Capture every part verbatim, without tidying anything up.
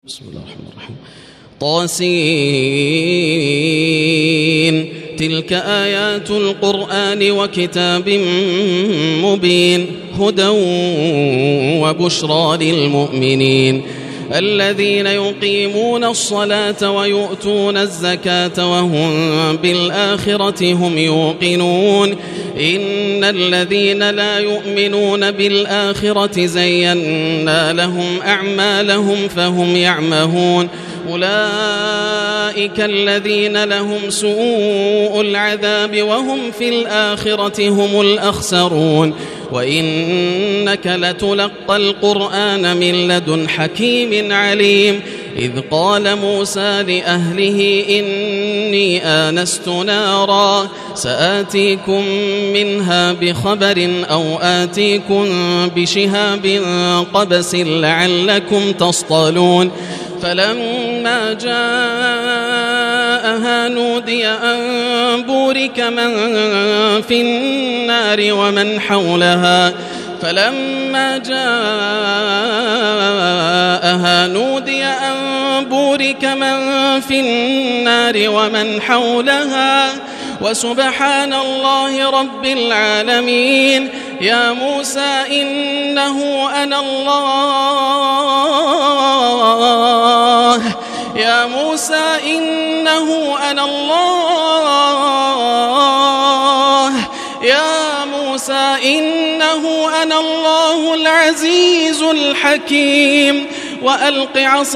بسم الله الرحمن الرحيم. طاسين تلك آيات القرآن وكتاب مبين هدى وبشرى للمؤمنين الذين يقيمون الصلاة ويؤتون الزكاة وهم بالآخرة هم يوقنون إن الذين لا يؤمنون بالآخرة زينا لهم أعمالهم فهم يعمهون أولئك الذين لهم سوء العذاب وهم في الآخرة هم الأخسرون وإنك لتلقى القرآن من لدن حكيم عليم إذ قال موسى لأهله إني آنست نارا سآتيكم منها بخبر أو آتيكم بشهاب قبس لعلكم تصطلون فلما جاءها نودي أن بورك من في النار ومن حولها فلما جاءها نودي أن بورك من في النار ومن حولها وسبحان الله رب العالمين يا موسى إنه أنا الله يا موسى إنه أنا الله يا موسى إنه أنا الله العزيز الحكيم وألق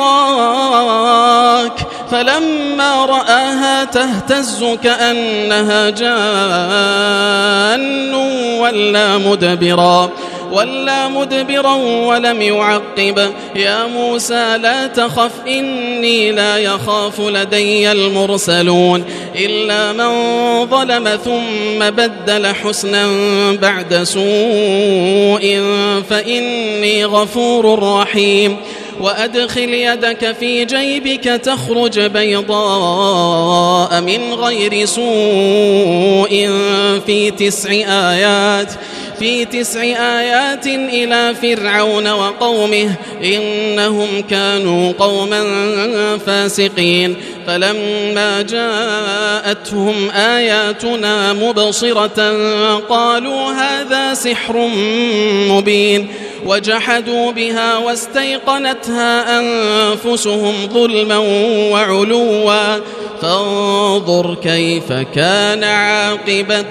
عصاك فلما رآها تهتز كأنها جان ولا مدبرا ولا مدبرا ولم يعقب يا موسى لا تخف إني لا يخاف لدي المرسلون إلا من ظلم ثم بدل حسنا بعد سوء فإني غفور رحيم وأدخل يدك في جيبك تخرج بيضاء من غير سوء في تسع آيات في تسع آيات إلى فرعون وقومه إنهم كانوا قوما فاسقين فلما جاءتهم آياتنا مبصرة قالوا هذا سحر مبين وجحدوا بها واستيقنتها أنفسهم ظلما وعلوا فانظر كيف كان عاقبة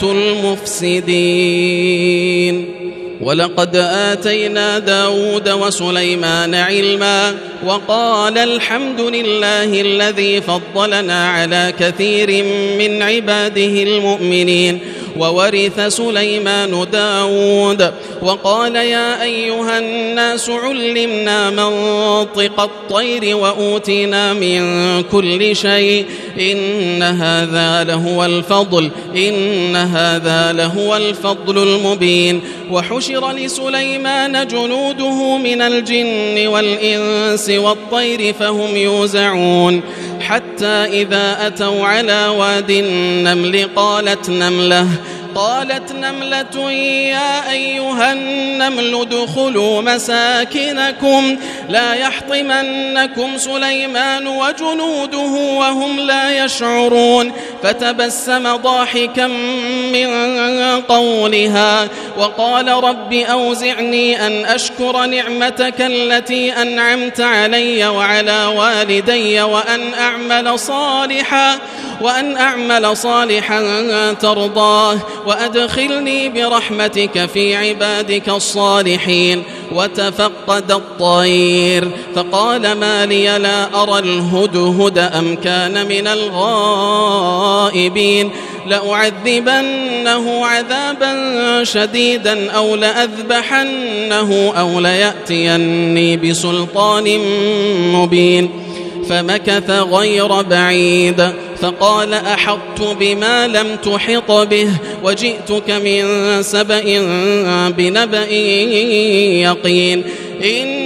المفسدين ولقد آتينا داود وسليمان علما وقال الحمد لله الذي فضلنا على كثير من عباده المؤمنين وورث سليمان داود وقال يا أيها الناس علمنا منطق الطير وأوتينا من كل شيء إن هذا لهو الفضل إن هذا لهو الفضل المبين وحشر لسليمان جنوده من الجن والإنس والطير فهم يوزعون حتى إذا أتوا على واد النمل قالت نملة قالت نملة يا أيها النمل ادخلوا مساكنكم لا يحطمنكم سليمان وجنوده وهم لا يشعرون فتبسم ضاحكا من قولها وقال رب أوزعني أن أشكر نعمتك التي أنعمت علي وعلى والدي وأن أعمل صالحا وأن أعمل صالحا ترضاه وأدخلني برحمتك في عبادك الصالحين وتفقد الطير فقال ما لي لا أرى الهدهد أم كان من الغائبين لأعذبنه عذابا شديدا أو لأذبحنه أو ليأتيني بسلطان مبين فمكث غير بعيد فقال أحطت بما لم تحط به وجئتك من سبأ بنبأ يقين إني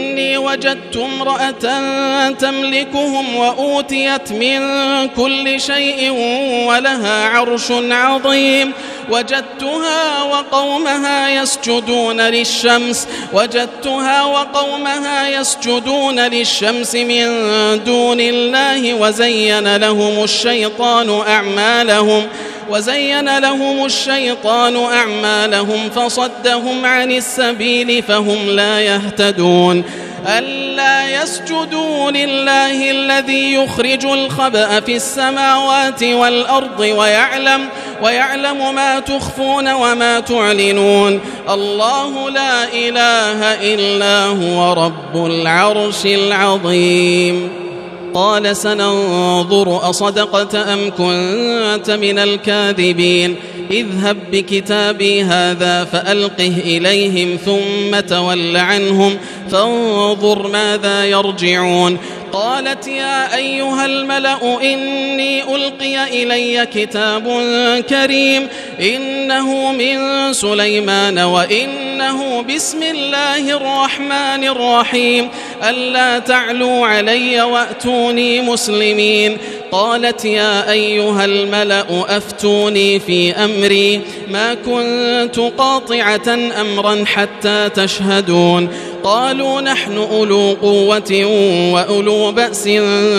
وجدت امرأة تملكهم وأوتيت من كل شيء ولها عرش عظيم وجدتها وقومها يسجدون للشمس وجدتها وقومها يسجدون للشمس من دون الله وزين لهم الشيطان أعمالهم وزين لهم الشيطان أعمالهم فصدهم عن السبيل فهم لا يهتدون ألا يسجدوا لله الذي يخرج الخبأ في السماوات والأرض ويعلم, ويعلم ما تخفون وما تعلنون الله لا إله إلا هو رب العرش العظيم. قال سننظر أصدقت أم كنت من الكاذبين اذهب بكتابي هذا فألقه إليهم ثم تول عنهم فانظر ماذا يرجعون. قالت يا أيها الملأ إني ألقي إلي كتاب كريم إنه من سليمان وإنه بسم الله الرحمن الرحيم ألا تعلوا علي وأتوني مسلمين. قالت يا أيها الملأ أفتوني في أمري ما كنت قاطعة أمرا حتى تشهدون. قالوا نحن أولو قوة وأولو بأس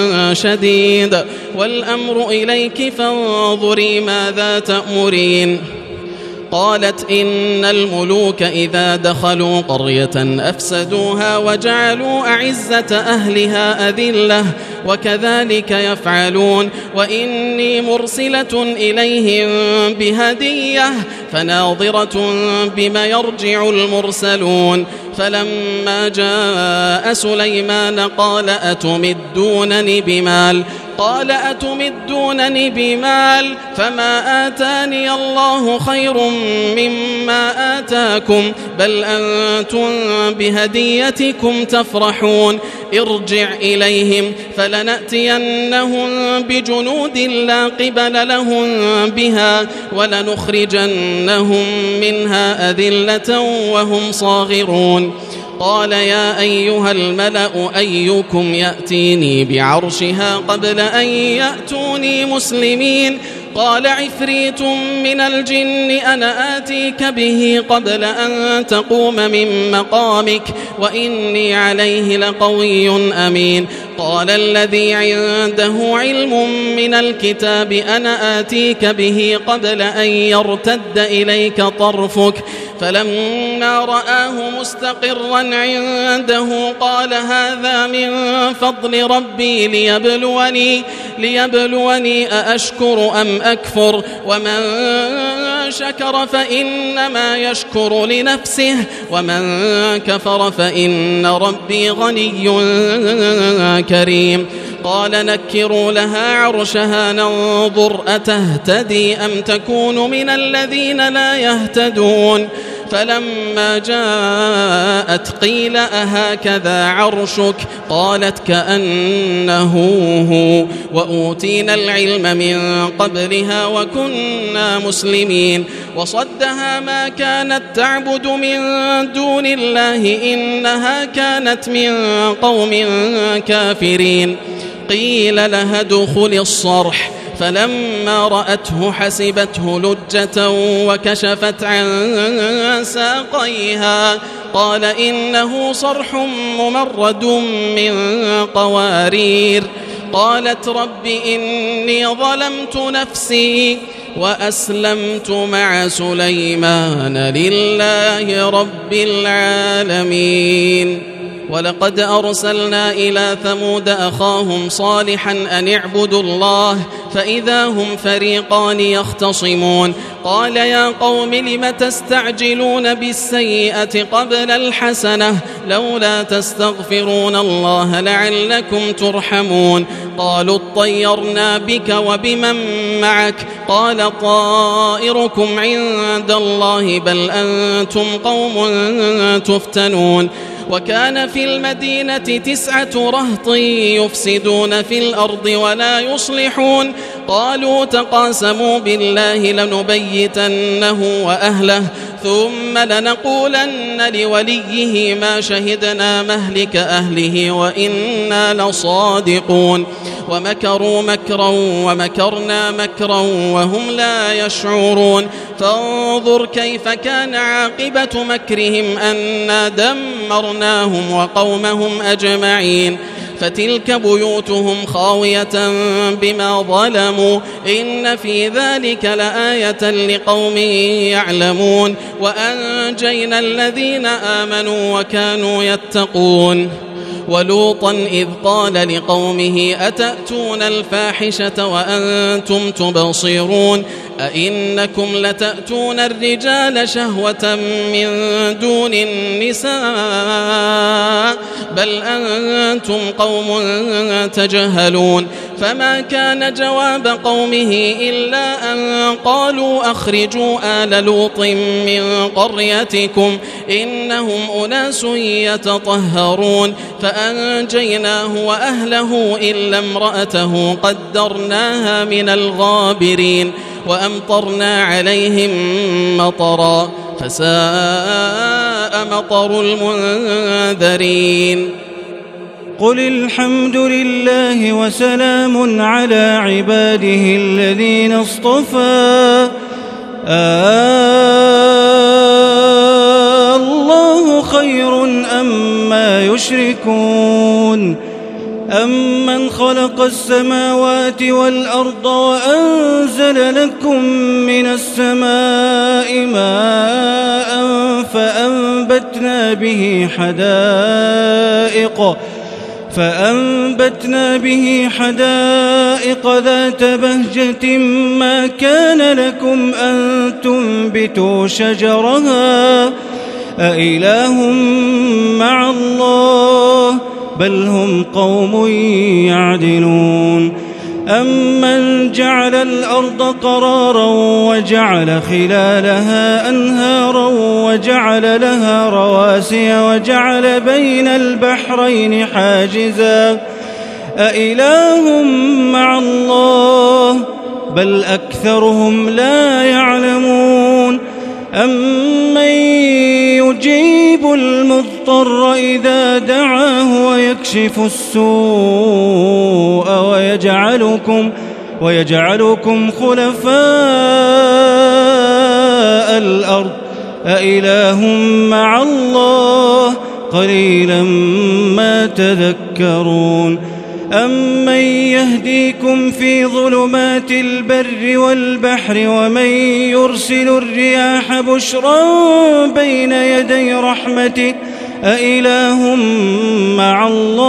شديد والأمر إليك فانظري ماذا تأمرين. قالت إن الملوك إذا دخلوا قرية أفسدوها وجعلوا أعزة أهلها أذلة وكذلك يفعلون وإني مرسلة إليهم بهدية فناظرة بما يرجع المرسلون. فلما جاء سليمان قال أتمدونني بمال قال أتمدونني بمال فما آتاني الله خير مما آتاكم بل أنتم بهديتكم تفرحون. ارجع إليهم فلنأتينهم بجنود لا قبل لهم بها ولنخرجنهم منها أذلة وهم صاغرون. قال يا أيها الملأ أيكم يأتيني بعرشها قبل أن يأتوني مسلمين. قال عفريت من الجن أنا آتيك به قبل أن تقوم من مقامك وإني عليه لقوي أمين. قال الذي عنده علم من الكتاب أنا آتيك به قبل أن يرتد إليك طرفك فلما رآه مستقرا عنده قال هذا من فضل ربي ليبلوني, ليبلوني أأشكر أم أكفر ومن شكر فإنما يشكر لنفسه ومن كفر فإن ربي غني كريم. قال نكروا لها عرشها ننظر أتهتدي أم تكون من الذين لا يهتدون. فلما جاءت قيل أهكذا عرشك قالت كأنه هو وأوتينا العلم من قبلها وكنا مسلمين. وصدها ما كانت تعبد من دون الله إنها كانت من قوم كافرين. قيل لها ادخل الصرح فلما رأته حسبته لجة وكشفت عن ساقيها قال إنه صرح ممرد من قوارير. قالت رب إني ظلمت نفسي وأسلمت مع سليمان لله رب العالمين. ولقد أرسلنا إلى ثمود أخاهم صالحا أن اعبدوا الله فإذا هم فريقان يختصمون. قال يا قوم لم تستعجلون بالسيئة قبل الحسنة لولا تستغفرون الله لعلكم ترحمون. قالوا اطيرنا بك وبمن معك قال طائركم عند الله بل أنتم قوم تفتنون. وكان في المدينة تسعة رهط يفسدون في الأرض ولا يصلحون. قالوا تقاسموا بالله لنبيتنه وأهله ثم لنقولن لوليه ما شهدنا مهلك أهله وإنا لصادقون ومكروا مكرا ومكرنا مكرا وهم لا يشعرون فانظر كيف كان عاقبة مكرهم أنا دمرناهم وقومهم أجمعين فتلك بيوتهم خاوية بما ظلموا إن في ذلك لآية لقوم يعلمون وأنجينا الذين آمنوا وكانوا يتقون ولوطا إذ قال لقومه أتأتون الفاحشة وأنتم تبصرون أئنكم لتأتون الرجال شهوة من دون النساء بل أنتم قوم تجهلون فما كان جواب قومه إلا أن قالوا أخرجوا آل لوط من قريتكم إنهم أناس يتطهرون فأنجيناه وأهله إلا امرأته قدرناها من الغابرين وأمطرنا عليهم مطرا فساء مطر المنذرين قل الحمد لله وسلام على عباده الذين اصطفى آه الله خير أما يشركون أمن خلق السماوات والأرض وأنزل لكم من السماء ماء فأنبتنا به حدائق فأنبتنا به حدائق ذات بهجة ما كان لكم أن تنبتوا شجرها أإله مع الله بل هم قوم يعدلون أمن جعل الأرض قرارا وجعل خلالها أنهارا وجعل لها رواسي وجعل بين البحرين حاجزا أإله مع الله بل أكثرهم لا يعلمون أمن يجيب المضطر إذا دعاه ويكشف السوء ويجعلكم, ويجعلكم خلفاء الأرض أإله مع الله قليلا ما تذكرون أمن يهديكم في ظلمات البر والبحر ومن يرسل الرياح بشرا بين يدي رحمته أإله مع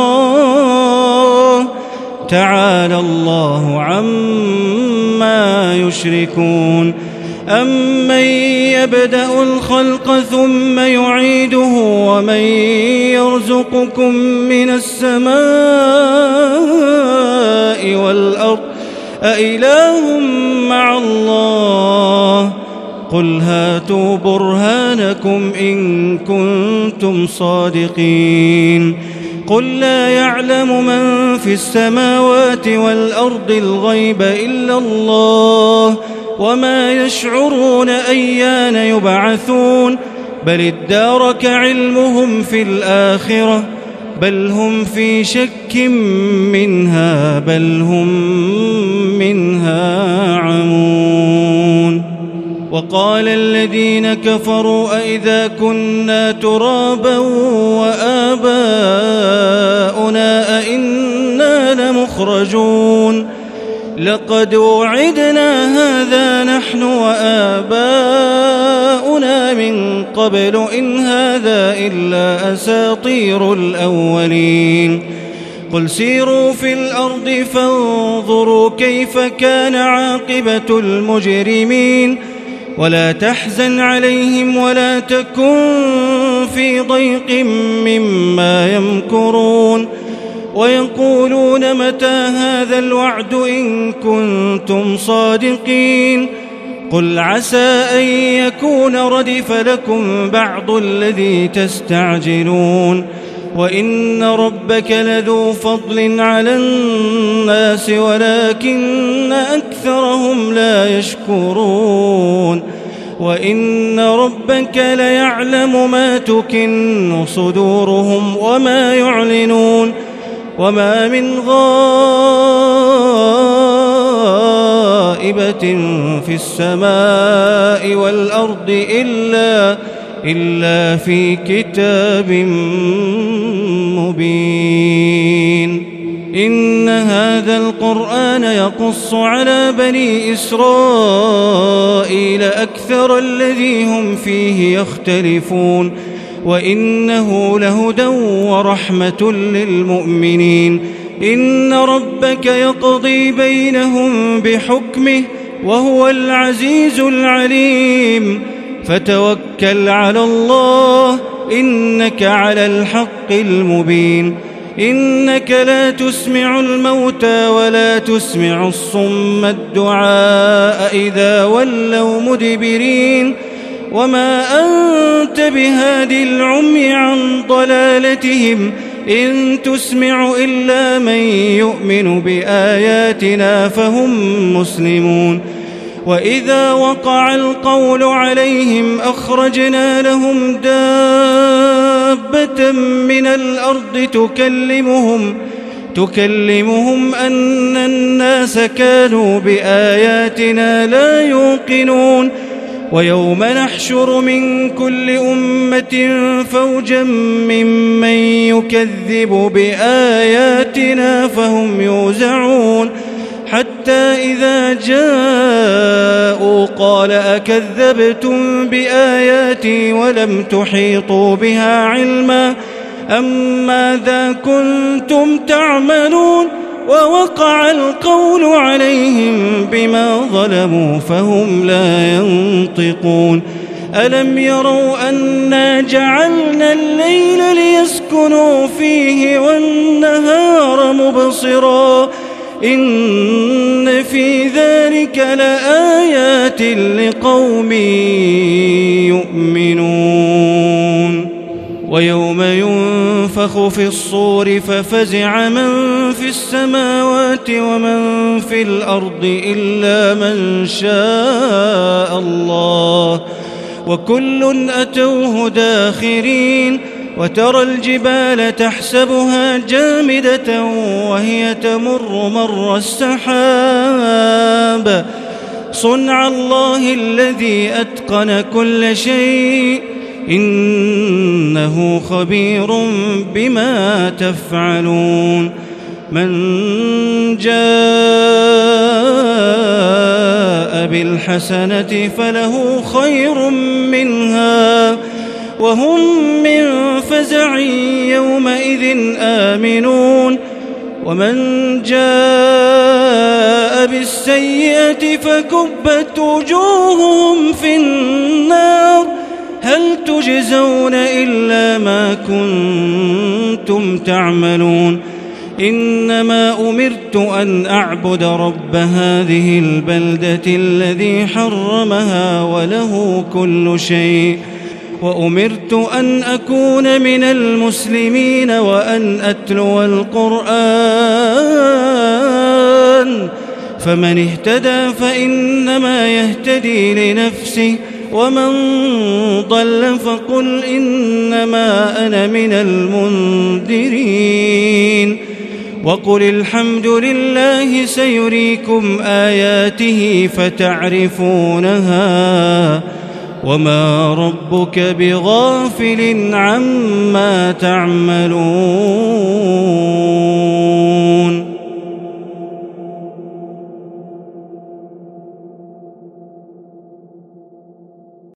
الله تعالى الله عما يشركون أمن يبدأ الخلق ثم يعيده ومن يرزقكم من السماء والأرض أإله مع الله قل هاتوا برهانكم إن كنتم صادقين قل لا يعلم من في السماوات والأرض الغيب إلا الله وما يشعرون أيان يبعثون بل ادارك علمهم في الآخرة بل هم في شك منها بل هم منها عمون وقال الذين كفروا أئذا كنا ترابا وآباؤنا أئنا لمخرجون لقد وعدنا هذا نحن وآباؤنا من قبل إن هذا إلا أساطير الأولين قل سيروا في الأرض فانظروا كيف كان عاقبة المجرمين ولا تحزن عليهم ولا تكن في ضيق مما يمكرون ويقولون متى هذا الوعد إن كنتم صادقين قل عسى أن يكون ردف لكم بعض الذي تستعجلون وإن ربك لذو فضل على الناس ولكن أكثرهم لا يشكرون وإن ربك ليعلم ما تكن صدورهم وما يعلنون وما من غائبة في السماء والأرض إلا, إلا في كتاب مبين إن هذا القرآن يقص على بني إسرائيل أكثر الذي هم فيه يختلفون وإنه لهدى ورحمة للمؤمنين إن ربك يقضي بينهم بحكمه وهو العزيز العليم فتوكل على الله إنك على الحق المبين إنك لا تسمع الموتى ولا تسمع الصم الدعاء إذا ولوا مدبرين وما أنت بهادي العمي عن ضلالتهم إن تسمع إلا من يؤمن بآياتنا فهم مسلمون وإذا وقع القول عليهم أخرجنا لهم دابة من الأرض تكلمهم تكلمهم أن الناس كانوا بآياتنا لا يوقنون ويوم نحشر من كل أمة فوجا ممن يكذب بآياتنا فهم يوزعون حتى إذا جاءوا قال أكذبتم بآياتي ولم تحيطوا بها علما أم ماذا كنتم تعملون ووقع القول عليهم بما ظلموا فهم لا ينطقون ألم يروا أنا جعلنا الليل ليسكنوا فيه والنهار مبصرا إن في ذلك لآيات لقوم يؤمنون ويوم ينفخ في الصور ففزع من في السماوات ومن في الأرض إلا من شاء الله وكل أتوه داخرين وترى الجبال تحسبها جامدة وهي تمر مر السحاب صنع الله الذي أتقن كل شيء إنه خبير بما تفعلون من جاء بالحسنة فله خير منها وهم من فزع يومئذ آمنون ومن جاء بالسيئة فكبت وجوههم في النار هل تجزون إلا ما كنتم تعملون إنما أمرت أن أعبد رب هذه البلدة الذي حرمها وله كل شيء وأمرت أن أكون من المسلمين وأن أتلو القرآن فمن اهتدى فإنما يهتدي لنفسه ومن ضل فقل إنما أنا من المنذرين وقل الحمد لله سيريكم آياته فتعرفونها وما ربك بغافل عما تعملون